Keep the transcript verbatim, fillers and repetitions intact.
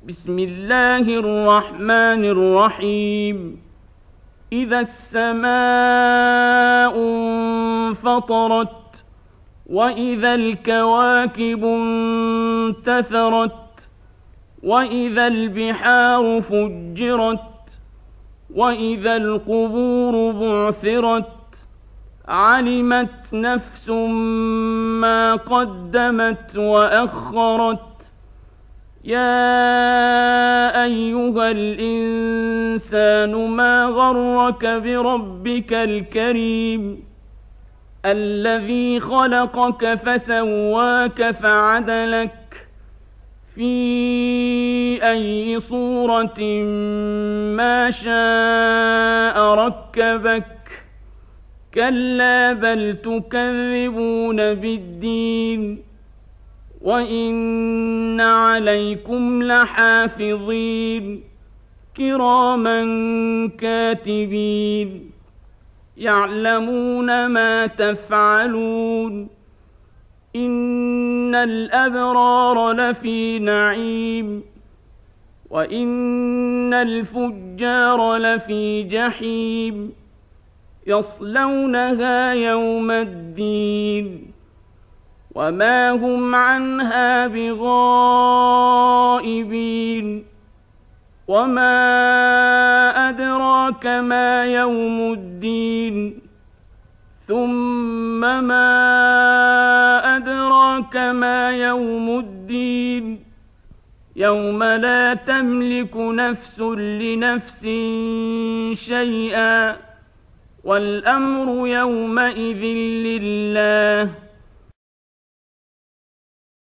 بسم الله الرحمن الرحيم إذا السماء انفطرت وإذا الكواكب انتثرت وإذا البحار فجرت وإذا القبور بعثرت علمت نفس ما قدمت وأخرت يا أيها الإنسان ما غرك بربك الكريم الذي خلقك فسواك فعدلك في أي صورة ما شاء ركبك كلا بل تكذبون بالدين وإن عليكم لحافظين كراما كاتبين يعلمون ما تفعلون إن الأبرار لفي نعيم وإن الفجار لفي جحيم يصلونها يوم الدين وما هم عنها بغائبين وما أدراك ما يوم الدين ثم ما أدراك ما يوم الدين يوم لا تملك نفس لنفس شيئا والأمر يومئذ لله